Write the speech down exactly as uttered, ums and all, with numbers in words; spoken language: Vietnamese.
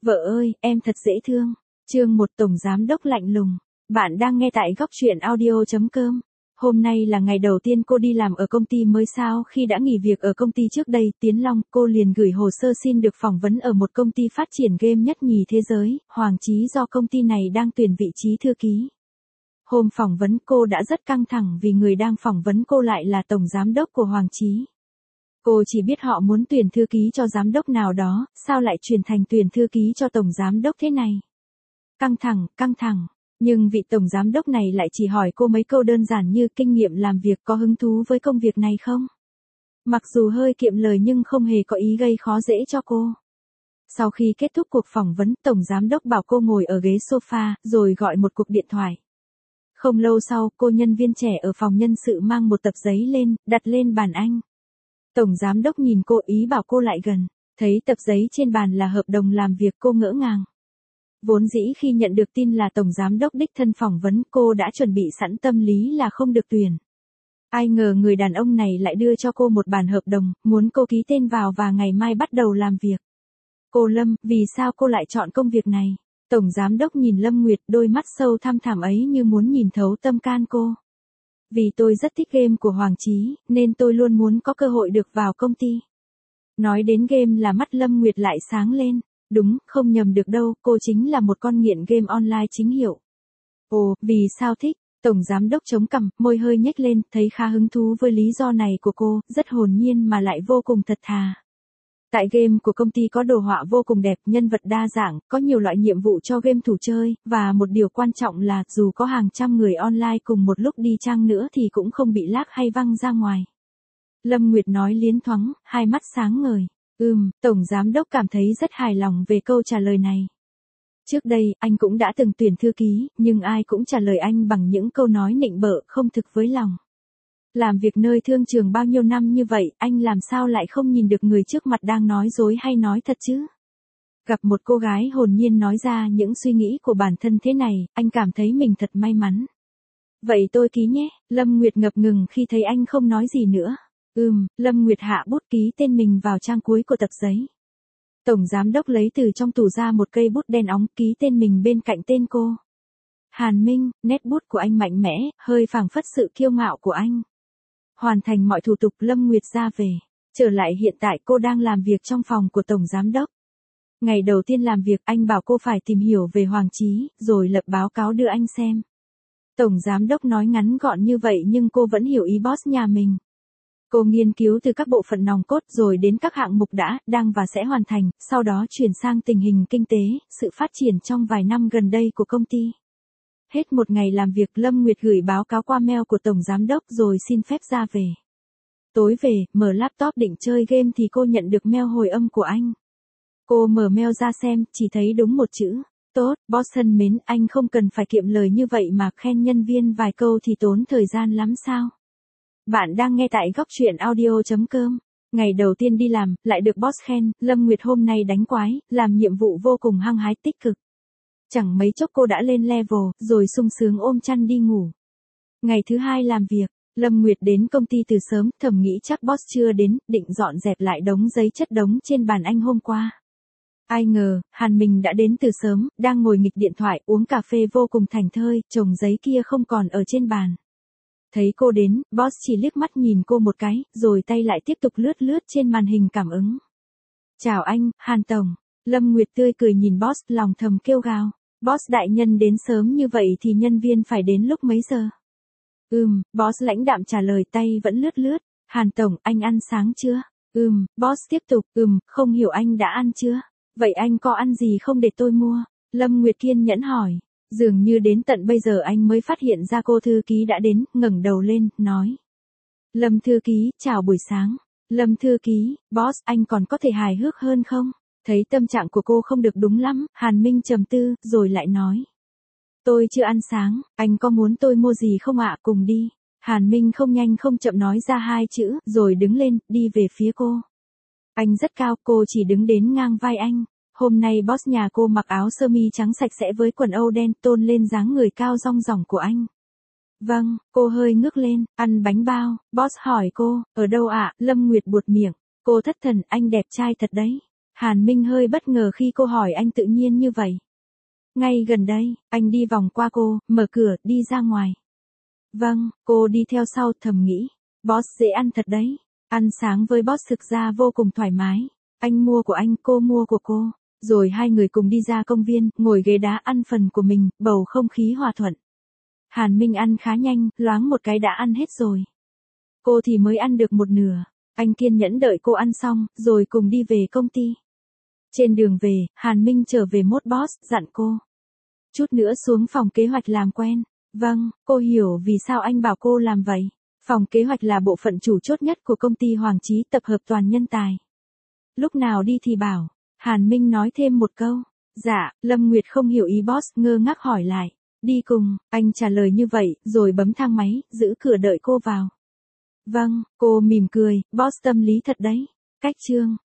Vợ ơi, em thật dễ thương. Chương một Tổng Giám đốc lạnh lùng. Bạn đang nghe tại góc truyện audio chấm com. Hôm nay là ngày đầu tiên cô đi làm ở công ty mới sau khi đã nghỉ việc ở công ty trước đây, Tiến Long, cô liền gửi hồ sơ xin được phỏng vấn ở một công ty phát triển game nhất nhì thế giới, Hoàng Chí, do công ty này đang tuyển vị trí thư ký. Hôm phỏng vấn cô đã rất căng thẳng vì người đang phỏng vấn cô lại là Tổng Giám đốc của Hoàng Chí. Cô chỉ biết họ muốn tuyển thư ký cho giám đốc nào đó, sao lại chuyển thành tuyển thư ký cho tổng giám đốc thế này? Căng thẳng, căng thẳng. Nhưng vị tổng giám đốc này lại chỉ hỏi cô mấy câu đơn giản như kinh nghiệm làm việc, có hứng thú với công việc này không? Mặc dù hơi kiệm lời nhưng không hề có ý gây khó dễ cho cô. Sau khi kết thúc cuộc phỏng vấn, tổng giám đốc bảo cô ngồi ở ghế sofa, rồi gọi một cuộc điện thoại. Không lâu sau, cô nhân viên trẻ ở phòng nhân sự mang một tập giấy lên, đặt lên bàn anh. Tổng giám đốc nhìn cô, ý bảo cô lại gần, thấy tập giấy trên bàn là hợp đồng làm việc, cô ngỡ ngàng. Vốn dĩ khi nhận được tin là tổng giám đốc đích thân phỏng vấn, cô đã chuẩn bị sẵn tâm lý là không được tuyển. Ai ngờ người đàn ông này lại đưa cho cô một bản hợp đồng, muốn cô ký tên vào và ngày mai bắt đầu làm việc. Cô Lâm, vì sao cô lại chọn công việc này? Tổng giám đốc nhìn Lâm Nguyệt, đôi mắt sâu thăm thẳm ấy như muốn nhìn thấu tâm can cô. Vì tôi rất thích game của Hoàng Chí, nên tôi luôn muốn có cơ hội được vào công ty. Nói đến game là mắt Lâm Nguyệt lại sáng lên. Đúng, không nhầm được đâu, cô chính là một con nghiện game online chính hiệu. Ồ, vì sao thích? Tổng giám đốc chống cằm, môi hơi nhếch lên, thấy khá hứng thú với lý do này của cô, rất hồn nhiên mà lại vô cùng thật thà. Tại game của công ty có đồ họa vô cùng đẹp, nhân vật đa dạng, có nhiều loại nhiệm vụ cho game thủ chơi, và một điều quan trọng là dù có hàng trăm người online cùng một lúc đi chăng nữa thì cũng không bị lag hay văng ra ngoài. Lâm Nguyệt nói liến thoáng, hai mắt sáng ngời. Ừm, Tổng Giám đốc cảm thấy rất hài lòng về câu trả lời này. Trước đây, anh cũng đã từng tuyển thư ký, nhưng ai cũng trả lời anh bằng những câu nói nịnh bợ, không thực với lòng. Làm việc nơi thương trường bao nhiêu năm như vậy, anh làm sao lại không nhìn được người trước mặt đang nói dối hay nói thật chứ? Gặp một cô gái hồn nhiên nói ra những suy nghĩ của bản thân thế này, anh cảm thấy mình thật may mắn. Vậy tôi ký nhé, Lâm Nguyệt ngập ngừng khi thấy anh không nói gì nữa. Ừm, Lâm Nguyệt hạ bút ký tên mình vào trang cuối của tập giấy. Tổng giám đốc lấy từ trong tủ ra một cây bút đen óng, ký tên mình bên cạnh tên cô. Hàn Minh, nét bút của anh mạnh mẽ, hơi phảng phất sự kiêu ngạo của anh. Hoàn thành mọi thủ tục, Lâm Nguyệt ra về. Trở lại hiện tại, cô đang làm việc trong phòng của tổng giám đốc. Ngày đầu tiên làm việc, anh bảo cô phải tìm hiểu về Hoàng Chí, rồi lập báo cáo đưa anh xem. Tổng giám đốc nói ngắn gọn như vậy nhưng cô vẫn hiểu ý boss nhà mình. Cô nghiên cứu từ các bộ phận nòng cốt rồi đến các hạng mục đã, đang và sẽ hoàn thành, sau đó chuyển sang tình hình kinh tế, sự phát triển trong vài năm gần đây của công ty. Hết một ngày làm việc, Lâm Nguyệt gửi báo cáo qua mail của Tổng Giám đốc rồi xin phép ra về. Tối về, mở laptop định chơi game thì cô nhận được mail hồi âm của anh. Cô mở mail ra xem, chỉ thấy đúng một chữ. Tốt, boss thân mến, anh không cần phải kiệm lời như vậy mà khen nhân viên vài câu thì tốn thời gian lắm sao? Bạn đang nghe tại góc truyện audio chấm com. Ngày đầu tiên đi làm, lại được boss khen, Lâm Nguyệt hôm nay đánh quái, làm nhiệm vụ vô cùng hăng hái tích cực. Chẳng mấy chốc cô đã lên level, rồi sung sướng ôm chăn đi ngủ. Ngày thứ hai làm việc, Lâm Nguyệt đến công ty từ sớm, thầm nghĩ chắc boss chưa đến, định dọn dẹp lại đống giấy chất đống trên bàn anh hôm qua. Ai ngờ, Hàn Minh đã đến từ sớm, đang ngồi nghịch điện thoại, uống cà phê vô cùng thảnh thơi, chồng giấy kia không còn ở trên bàn. Thấy cô đến, boss chỉ liếc mắt nhìn cô một cái, rồi tay lại tiếp tục lướt lướt trên màn hình cảm ứng. Chào anh, Hàn Tổng. Lâm Nguyệt tươi cười nhìn boss, lòng thầm kêu gào. Boss đại nhân đến sớm như vậy thì nhân viên phải đến lúc mấy giờ? Ừm, boss lãnh đạm trả lời, tay vẫn lướt lướt. Hàn Tổng, anh ăn sáng chưa? Ừm, boss tiếp tục, ừm, không hiểu anh đã ăn chưa? Vậy anh có ăn gì không để tôi mua? Lâm Nguyệt kiên nhẫn hỏi. Dường như đến tận bây giờ anh mới phát hiện ra cô thư ký đã đến, ngẩng đầu lên, nói. Lâm thư ký, chào buổi sáng. Lâm thư ký, boss, anh còn có thể hài hước hơn không? Thấy tâm trạng của cô không được đúng lắm, Hàn Minh trầm tư, rồi lại nói. Tôi chưa ăn sáng, anh có muốn tôi mua gì không ạ, cùng đi. Hàn Minh không nhanh không chậm nói ra hai chữ, rồi đứng lên, đi về phía cô. Anh rất cao, cô chỉ đứng đến ngang vai anh. Hôm nay boss nhà cô mặc áo sơ mi trắng sạch sẽ với quần âu đen, tôn lên dáng người cao rong ròng của anh. Vâng, cô hơi ngước lên, ăn bánh bao, boss hỏi cô, ở đâu ạ? Lâm Nguyệt buột miệng, cô thất thần, anh đẹp trai thật đấy. Hàn Minh hơi bất ngờ khi cô hỏi anh tự nhiên như vậy. Ngay gần đây, anh đi vòng qua cô, mở cửa, đi ra ngoài. Vâng, cô đi theo sau thầm nghĩ. Boss dễ ăn thật đấy. Ăn sáng với boss thực ra vô cùng thoải mái. Anh mua của anh, cô mua của cô. Rồi hai người cùng đi ra công viên, ngồi ghế đá ăn phần của mình, bầu không khí hòa thuận. Hàn Minh ăn khá nhanh, loáng một cái đã ăn hết rồi. Cô thì mới ăn được một nửa. Anh kiên nhẫn đợi cô ăn xong, rồi cùng đi về công ty. Trên đường về, Hàn Minh trở về mốt boss, dặn cô. Chút nữa xuống phòng kế hoạch làm quen. Vâng, cô hiểu vì sao anh bảo cô làm vậy. Phòng kế hoạch là bộ phận chủ chốt nhất của công ty Hoàng Chí tập hợp toàn nhân tài. Lúc nào đi thì bảo. Hàn Minh nói thêm một câu. Dạ, Lâm Nguyệt không hiểu ý boss, ngơ ngác hỏi lại. Đi cùng, anh trả lời như vậy, rồi bấm thang máy, giữ cửa đợi cô vào. Vâng, cô mỉm cười, boss tâm lý thật đấy. Cách chương.